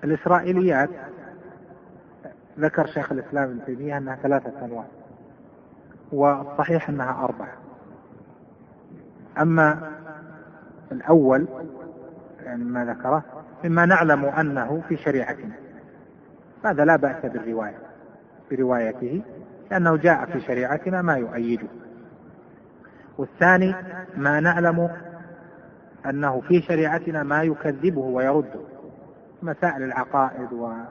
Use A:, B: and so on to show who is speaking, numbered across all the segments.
A: الإسرائيليات ذكر شيخ الإسلام ابن تيمية أنها 3 أنواع، والصحيح أنها 4. أما الأول يعني ما ذكره مما نعلم أنه في شريعتنا، هذا لا بأس بروايته لأنه جاء في شريعتنا ما يؤيده. والثاني ما نعلم أنه في شريعتنا ما يكذبه ويرده، مسائل العقائد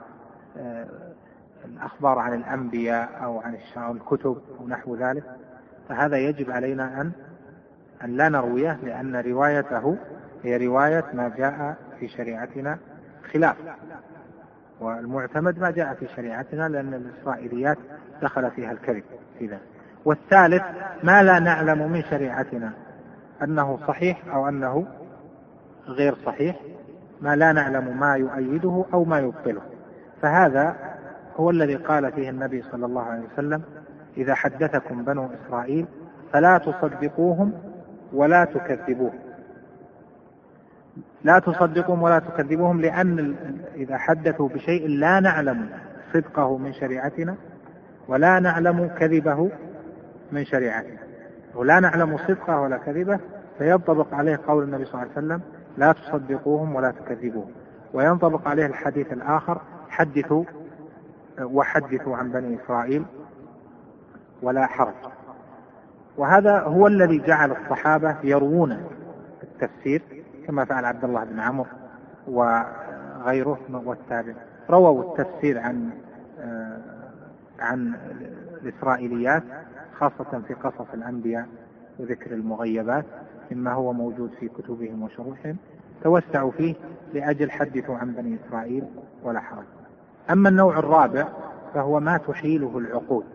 A: والأخبار عن الأنبياء أو عن الكتب ونحو ذلك، فهذا يجب علينا أن لا نرويه، لأن روايته هي رواية ما جاء في شريعتنا خلاف، والمعتمد ما جاء في شريعتنا، لأن الإسرائيليات دخل فيها الكذب في ذلك. والثالث ما لا نعلم من شريعتنا أنه صحيح أو أنه غير صحيح، ما لا نعلم ما يؤيده أو ما يبطله، فهذا هو الذي قال فيه النبي صلى الله عليه وسلم: إذا حدثكم بنو إسرائيل فلا تصدقوهم ولا تكذبوهم. لا تصدقوهم ولا تكذبوهم، لأن إذا حدثوا بشيء لا نعلم صدقه من شريعتنا ولا نعلم كذبه من شريعتنا، ولا نعلم صدقه ولا كذبه، فينطبق عليه قول النبي صلى الله عليه وسلم: لا تصدقوهم ولا تكذبوهم. وينطبق عليه الحديث الآخر: حدثوا وحدثوا عن بني إسرائيل ولا حرج. وهذا هو الذي جعل الصحابة يروون التفسير، كما فعل عبد الله بن عمرو وغيره والتابع، رووا التفسير عن الإسرائيليات، خاصة في قصص الأنبياء وذكر المغيبات مما هو موجود في كتبهم وشروحهم، توسعوا فيه لأجل حدثوا عن بني إسرائيل ولا حرج. أما النوع الرابع فهو ما تحيله العقول،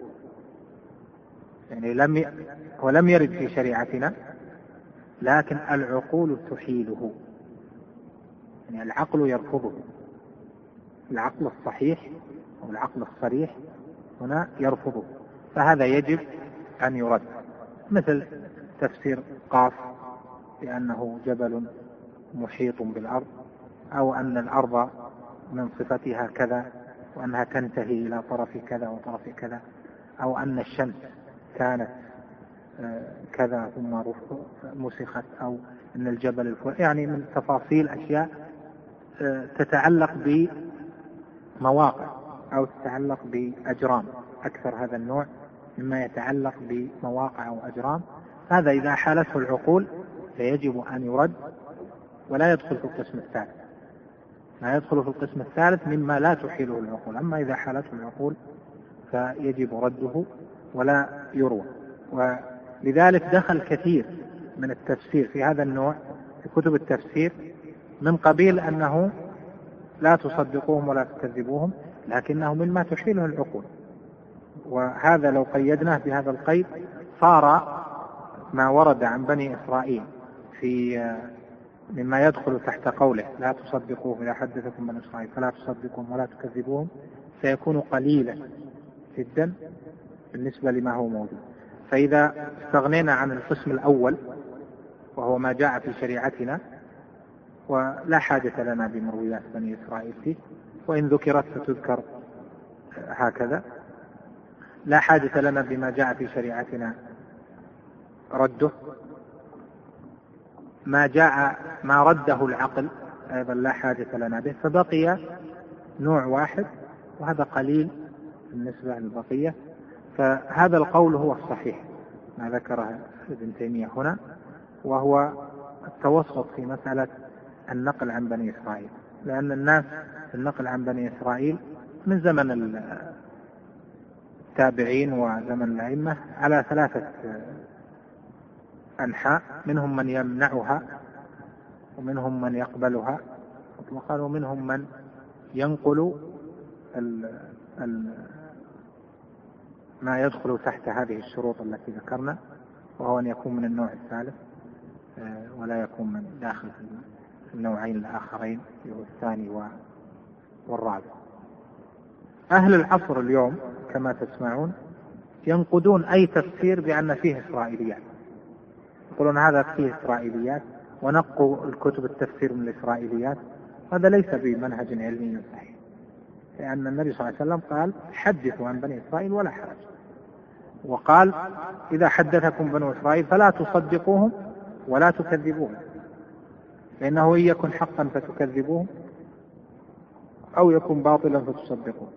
A: يعني ولم يرد في شريعتنا، لكن العقول تحيله، يعني العقل يرفضه، العقل الصحيح أو العقل الصريح هنا يرفضه، فهذا يجب أن يرد، مثل تفسير قاف بأنه جبل محيط بالأرض، أو أن الأرض من صفتها كذا وأنها تنتهي إلى طرف كذا وطرف كذا، أو أن الشمس كانت كذا ثم مسخت، أو أن الجبل يعني من تفاصيل أشياء تتعلق بمواقع أو تتعلق بأجرام، أكثر هذا النوع مما يتعلق بمواقع أو أجرام، هذا إذا حالته العقول فيجب أن يرد ولا يدخل في القسم الثالث، لا يدخل في القسم الثالث مما لا تحيله العقول. أما إذا حالته العقول فيجب رده ولا يروى. ولذلك دخل كثير من التفسير في هذا النوع في كتب التفسير من قبيل أنه لا تصدقوهم ولا تكذبوهم، لكنه مما تحيله العقول. وهذا لو قيدناه بهذا القيد صار ما ورد عن بني إسرائيل في مما يدخل تحت قوله لا تصدقوهم إذا حدثكم بني إسرائيل فلا تصدقوهم ولا تكذبوهم، سيكون قليلا جدا بالنسبة لما هو موجود. فإذا استغنينا عن القسم الأول وهو ما جاء في شريعتنا ولا حاجة لنا بمرويات بني إسرائيل فيه، وإن ذكرت فتذكر هكذا، لا حاجة لنا بما جاء في شريعتنا رده، ما رده العقل أيضا لا حاجة لنا به، فبقي نوع واحد وهذا قليل بالنسبة للبقية. فهذا القول هو الصحيح ما ذكره ابن تيمية هنا، وهو التوسط في مسألة النقل عن بني إسرائيل، لأن الناس في النقل عن بني إسرائيل من زمن التابعين وزمن الأئمة على 3 أنحاء، منهم من يمنعها ومنهم من يقبلها مطلقا ومنهم من ينقل ما يدخل تحت هذه الشروط التي ذكرنا، وهو أن يكون من النوع الثالث ولا يكون من داخل في النوعين الآخرين الثاني والرابع. أهل العصر اليوم كما تسمعون ينقدون أي تفسير بأن فيه إسرائيليات، يقولون هذا فيه إسرائيليات، ونقوا الكتب التفسير من الإسرائيليات، هذا ليس بمنهج علمي صحيح، لأن النبي صلى الله عليه وسلم قال حدثوا عن بني إسرائيل ولا حرج، وقال إذا حدثكم بنو إسرائيل فلا تصدقوهم ولا تكذبوهم، لأنه إن يكن حقا فتكذبوهم أو يكن باطلا فتصدقوه.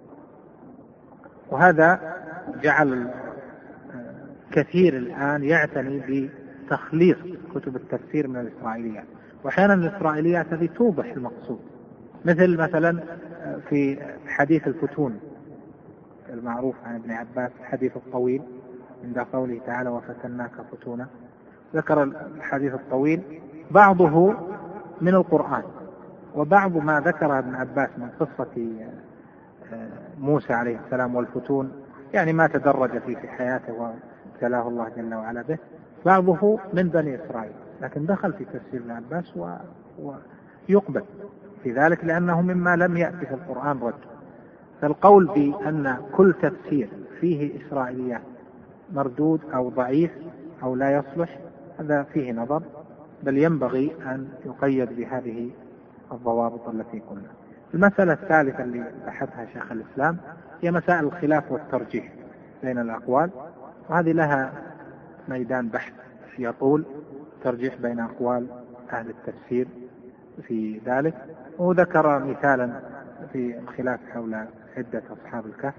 A: وهذا جعل كثير الآن يعتني بتخليص كتب التفسير من الإسرائيليات، وأحيانا الإسرائيليات هذه توضح المقصود، مثلا في حديث الفتون المعروف عن ابن عباس، الحديث الطويل عند قوله تعالى وفتناك فتونا، ذكر الحديث الطويل بعضه من القرآن، وبعض ما ذكر ابن عباس من قصة موسى عليه السلام والفتون، يعني ما تدرج فيه في حياته وابتلاه الله جل وعلا به، بعضه من بني إسرائيل، لكن دخل في تفسير ابن عباس ويقبل في ذلك لأنه مما لم يأتي في القرآن رد. فالقول بأن كل تفسير فيه إسرائيليات مردود أو ضعيف أو لا يصلح هذا فيه نظر، بل ينبغي أن يقيد بهذه الضوابط التي قلنا. المسألة الثالثة اللي بحثها شيخ الإسلام هي مسائل الخلاف والترجيح بين الأقوال، وهذه لها ميدان بحث يطول، ترجيح بين أقوال أهل التفسير في ذلك. وذكر مثالا في الخلاف حول عدة أصحاب الكهف،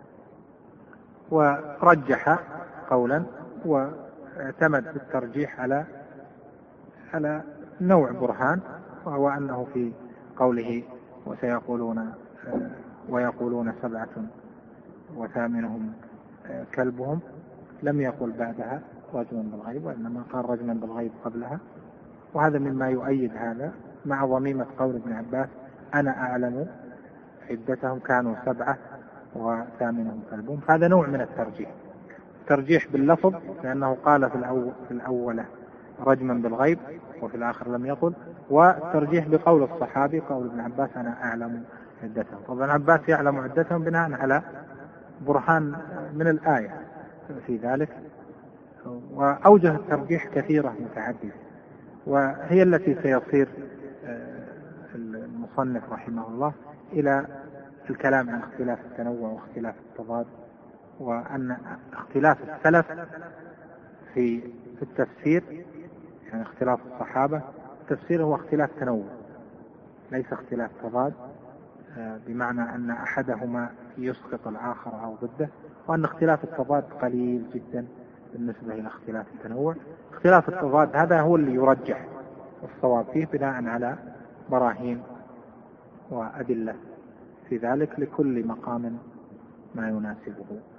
A: ورجح قولا واعتمد في الترجيح على نوع برهان، وهو أنه في قوله ويقولون 7 وثامنهم كلبهم لم يقل بعدها رجما بالغيب، وإنما قال رجما بالغيب قبلها، وهذا مما يؤيد هذا مع ضميمة قول ابن عباس أنا أعلم عدتهم كانوا 7 وثامنهم كلبهم. هذا نوع من الترجيح باللفظ، لأنه قال في الأول رجما بالغيب وفي الآخر لم يقل، والترجيح بقول الصحابي قول ابن عباس أنا أعلم عدتهم. طبعا ابن عباس يعلم عدتهم بناء على برهان من الآية في ذلك. وأوجه الترجيح كثيرة متعددة، وهي التي سيصير المصنف رحمه الله إلى الكلام عن اختلاف التنوع واختلاف التضاد، وأن اختلاف السلف في التفسير يعني اختلاف الصحابة التفسير هو اختلاف تنوع ليس اختلاف تضاد، بمعنى أن أحدهما يسقط الآخر أو ضده، وأن اختلاف التضاد قليل جدا بالنسبة إلى اختلاف التنوع. اختلاف التضاد هذا هو اللي يرجح الصواب فيه بناء على براهين وأدلة في ذلك، لكل مقام ما يناسبه.